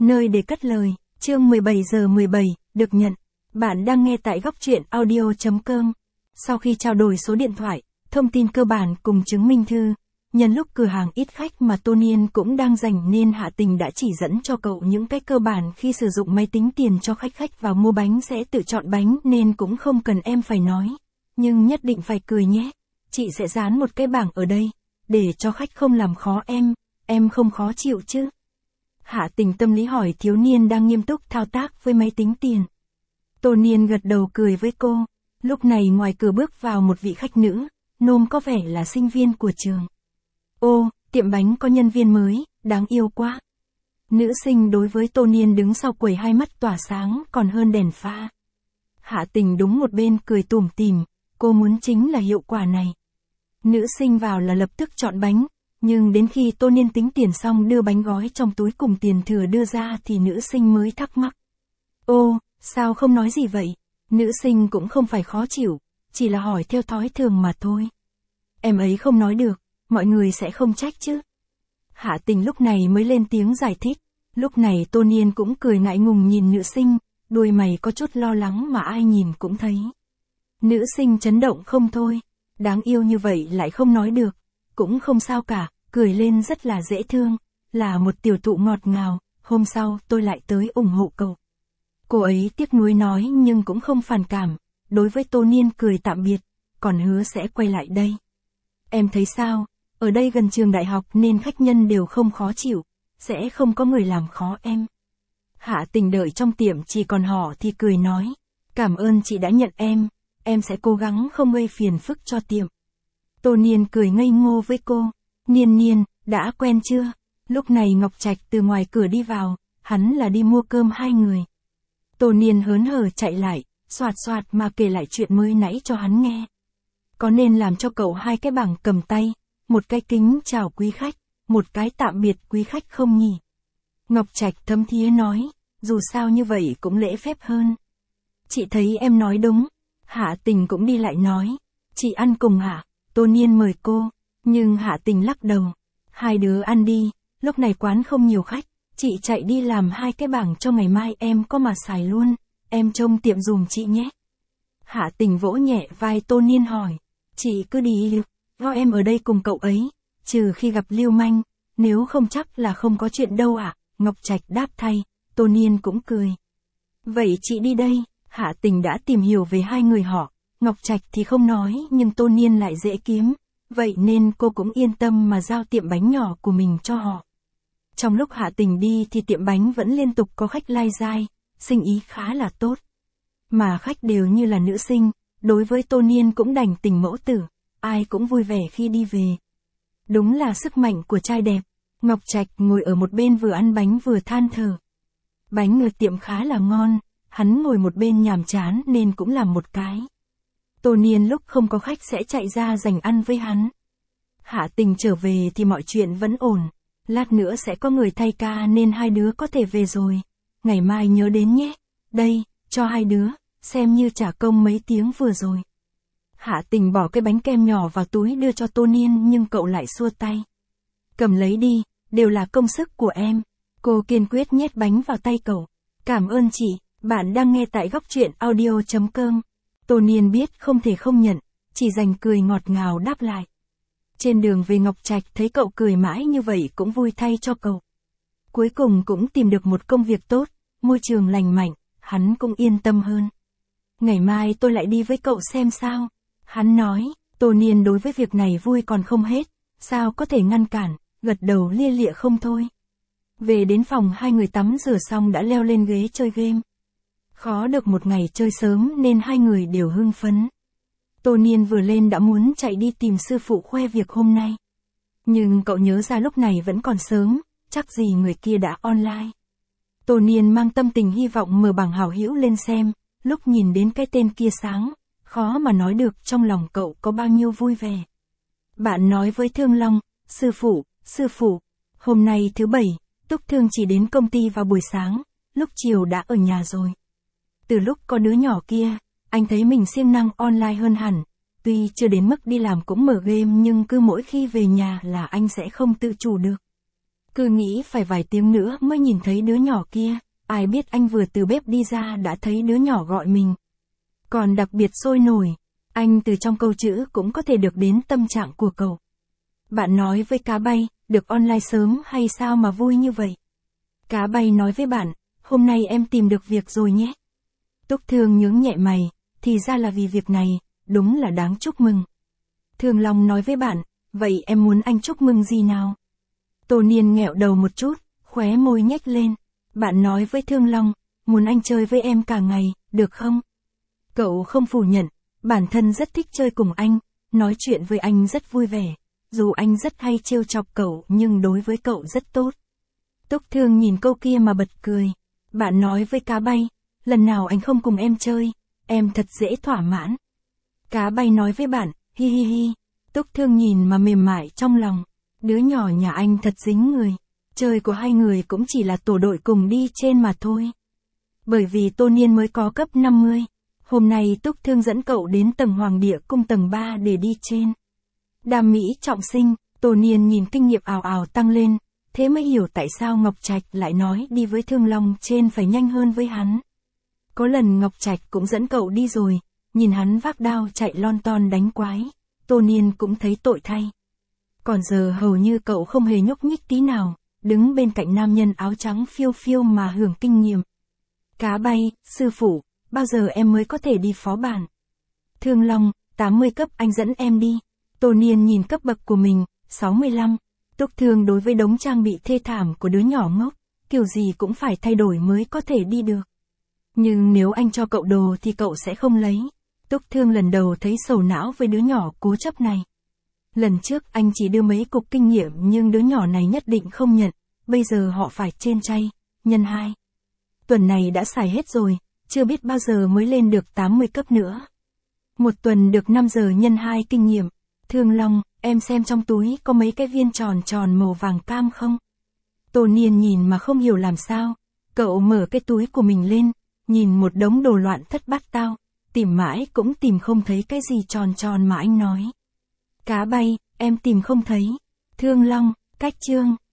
Nơi để cất lời, chương 17 giờ 17, được nhận. Bạn đang nghe tại góc truyện audio.com. Sau khi trao đổi số điện thoại, thông tin cơ bản cùng chứng minh thư, nhân lúc cửa hàng ít khách mà Tô Niên cũng đang rảnh nên Hạ Tình đã chỉ dẫn cho cậu những cách cơ bản khi sử dụng máy tính tiền cho khách vào mua bánh sẽ tự chọn bánh nên cũng không cần em phải nói. Nhưng nhất định phải cười nhé. Chị sẽ dán một cái bảng ở đây, để cho khách không làm khó em không khó chịu chứ? Hạ Tình tâm lý hỏi thiếu niên đang nghiêm túc thao tác với máy tính tiền. Tô Niên gật đầu cười với cô. Lúc này ngoài cửa bước vào một vị khách nữ, nôm có vẻ là sinh viên của trường. Ô, tiệm bánh có nhân viên mới, đáng yêu quá. Nữ sinh đối với Tô Niên đứng sau quầy hai mắt tỏa sáng còn hơn đèn pha. Hạ Tình đúng một bên cười tủm tỉm, cô muốn chính là hiệu quả này. Nữ sinh vào là lập tức chọn bánh, nhưng đến khi Tô Niên tính tiền xong đưa bánh gói trong túi cùng tiền thừa đưa ra thì nữ sinh mới thắc mắc. Ô, sao không nói gì vậy? Nữ sinh cũng không phải khó chịu, chỉ là hỏi theo thói thường mà thôi. Em ấy không nói được, mọi người sẽ không trách chứ? Hạ Tình lúc này mới lên tiếng giải thích. Lúc này Tô Niên cũng cười ngại ngùng nhìn nữ sinh, đuôi mày có chút lo lắng mà ai nhìn cũng thấy. Nữ sinh chấn động không thôi, đáng yêu như vậy lại không nói được, cũng không sao cả, cười lên rất là dễ thương, là một tiểu thụ ngọt ngào, hôm sau tôi lại tới ủng hộ cậu. Cô ấy tiếc nuối nói nhưng cũng không phản cảm, đối với Tô Niên cười tạm biệt, còn hứa sẽ quay lại đây. Em thấy sao, ở đây gần trường đại học nên khách nhân đều không khó chịu, sẽ không có người làm khó em. Hạ Tình đợi trong tiệm chỉ còn họ thì cười nói, cảm ơn chị đã nhận em sẽ cố gắng không gây phiền phức cho tiệm. Tô Niên cười ngây ngô với cô, Niên, đã quen chưa? Lúc này Ngọc Trạch từ ngoài cửa đi vào, hắn là đi mua cơm hai người. Tô Niên hớn hở chạy lại, soạt mà kể lại chuyện mới nãy cho hắn nghe. Có nên làm cho cậu hai cái bảng cầm tay, một cái kính chào quý khách, một cái tạm biệt quý khách không nhỉ? Ngọc Trạch thấm thía nói, dù sao như vậy cũng lễ phép hơn. Chị thấy em nói đúng. Hạ Tình cũng đi lại nói, chị ăn cùng hả? Tô Niên mời cô, nhưng Hạ Tình lắc đầu. Hai đứa ăn đi, lúc này quán không nhiều khách, chị chạy đi làm hai cái bảng cho ngày mai em có mà xài luôn, em trông tiệm dùm chị nhé. Hạ Tình vỗ nhẹ vai Tô Niên hỏi, chị cứ đi, gọi em ở đây cùng cậu ấy, trừ khi gặp lưu manh, nếu không chắc là không có chuyện đâu ạ. Ngọc Trạch đáp thay, Tô Niên cũng cười. Vậy chị đi đây. Hạ Tình đã tìm hiểu về hai người họ, Ngọc Trạch thì không nói nhưng Tô Niên lại dễ kiếm, vậy nên cô cũng yên tâm mà giao tiệm bánh nhỏ của mình cho họ. Trong lúc Hạ Tình đi thì tiệm bánh vẫn liên tục có khách lai dai, sinh ý khá là tốt. Mà khách đều như là nữ sinh, đối với Tô Niên cũng đành tình mẫu tử, ai cũng vui vẻ khi đi về. Đúng là sức mạnh của trai đẹp. Ngọc Trạch ngồi ở một bên vừa ăn bánh vừa than thở. Bánh ở tiệm khá là ngon. Hắn ngồi một bên nhàm chán nên cũng làm một cái. Tô Niên lúc không có khách sẽ chạy ra dành ăn với hắn. Hạ Tình trở về thì mọi chuyện vẫn ổn. Lát nữa sẽ có người thay ca nên hai đứa có thể về rồi. Ngày mai nhớ đến nhé. Đây, cho hai đứa, xem như trả công mấy tiếng vừa rồi. Hạ Tình bỏ cái bánh kem nhỏ vào túi đưa cho Tô Niên nhưng cậu lại xua tay. Cầm lấy đi, đều là công sức của em. Cô kiên quyết nhét bánh vào tay cậu. Cảm ơn chị. Bạn đang nghe tại góc truyện audio.com. Tô Niên biết không thể không nhận, chỉ dành cười ngọt ngào đáp lại. Trên đường về Ngọc Trạch thấy cậu cười mãi như vậy cũng vui thay cho cậu. Cuối cùng cũng tìm được một công việc tốt, môi trường lành mạnh, hắn cũng yên tâm hơn. Ngày mai tôi lại đi với cậu xem sao. Hắn nói, Tô Niên đối với việc này vui còn không hết, sao có thể ngăn cản, gật đầu lia lịa không thôi. Về đến phòng hai người tắm rửa xong đã leo lên ghế chơi game. Khó được một ngày chơi sớm nên hai người đều hưng phấn. Tô Niên vừa lên đã muốn chạy đi tìm sư phụ khoe việc hôm nay. Nhưng cậu nhớ ra lúc này vẫn còn sớm, chắc gì người kia đã online. Tô Niên mang tâm tình hy vọng mở bảng hảo hữu lên xem, lúc nhìn đến cái tên kia sáng, khó mà nói được trong lòng cậu có bao nhiêu vui vẻ. Bạn nói với Thương Long, sư phụ, hôm nay thứ bảy, Túc Thương chỉ đến công ty vào buổi sáng, lúc chiều đã ở nhà rồi. Từ lúc có đứa nhỏ kia, anh thấy mình siêng năng online hơn hẳn, tuy chưa đến mức đi làm cũng mở game nhưng cứ mỗi khi về nhà là anh sẽ không tự chủ được. Cứ nghĩ phải vài tiếng nữa mới nhìn thấy đứa nhỏ kia, ai biết anh vừa từ bếp đi ra đã thấy đứa nhỏ gọi mình. Còn đặc biệt sôi nổi, anh từ trong câu chữ cũng có thể được đến tâm trạng của cậu. Bạn nói với cá bay, được online sớm hay sao mà vui như vậy? Cá bay nói với bạn, hôm nay em tìm được việc rồi nhé. Túc Thương nhướng nhẹ mày, thì ra là vì việc này, đúng là đáng chúc mừng. Thương Long nói với bạn, vậy em muốn anh chúc mừng gì nào? Tô Niên nghẹo đầu một chút, khóe môi nhếch lên. Bạn nói với Thương Long, muốn anh chơi với em cả ngày, được không? Cậu không phủ nhận, bản thân rất thích chơi cùng anh, nói chuyện với anh rất vui vẻ. Dù anh rất hay trêu chọc cậu nhưng đối với cậu rất tốt. Túc Thương nhìn câu kia mà bật cười. Bạn nói với cá bay, lần nào anh không cùng em chơi, em thật dễ thỏa mãn. Cá bay nói với bạn, hi hi hi. Túc Thương nhìn mà mềm mại trong lòng. Đứa nhỏ nhà anh thật dính người. Chơi của hai người cũng chỉ là tổ đội cùng đi trên mà thôi. Bởi vì Tô Niên mới có cấp 50. Hôm nay Túc Thương dẫn cậu đến tầng Hoàng Địa Cung tầng 3 để đi trên. Đam mỹ trọng sinh, Tô Niên nhìn kinh nghiệm ào ào tăng lên, thế mới hiểu tại sao Ngọc Trạch lại nói đi với Thương Long trên phải nhanh hơn với hắn. Có lần Ngọc Trạch cũng dẫn cậu đi rồi, nhìn hắn vác đao chạy lon ton đánh quái, Tô Niên cũng thấy tội thay. Còn giờ hầu như cậu không hề nhúc nhích tí nào, đứng bên cạnh nam nhân áo trắng phiêu phiêu mà hưởng kinh nghiệm. Cá bay, sư phụ, bao giờ em mới có thể đi phó bản? Thương Long, 80 cấp anh dẫn em đi. Tô Niên nhìn cấp bậc của mình, 65. Túc Thương đối với đống trang bị thê thảm của đứa nhỏ ngốc, kiểu gì cũng phải thay đổi mới có thể đi được. Nhưng nếu anh cho cậu đồ thì cậu sẽ không lấy. Túc Thương lần đầu thấy sầu não với đứa nhỏ cố chấp này. Lần trước anh chỉ đưa mấy cục kinh nghiệm nhưng đứa nhỏ này nhất định không nhận, bây giờ họ phải trên chay, nhân 2. Tuần này đã xài hết rồi, chưa biết bao giờ mới lên được 80 cấp nữa. Một tuần được 5 giờ nhân 2 kinh nghiệm. Thương Long, em xem trong túi có mấy cái viên tròn tròn màu vàng cam không? Tô Niên nhìn mà không hiểu làm sao. Cậu mở cái túi của mình lên, nhìn một đống đồ loạn thất bát tao, tìm mãi cũng tìm không thấy cái gì tròn tròn mà anh nói. Cá bay, em tìm không thấy. Thương Long, cách chương.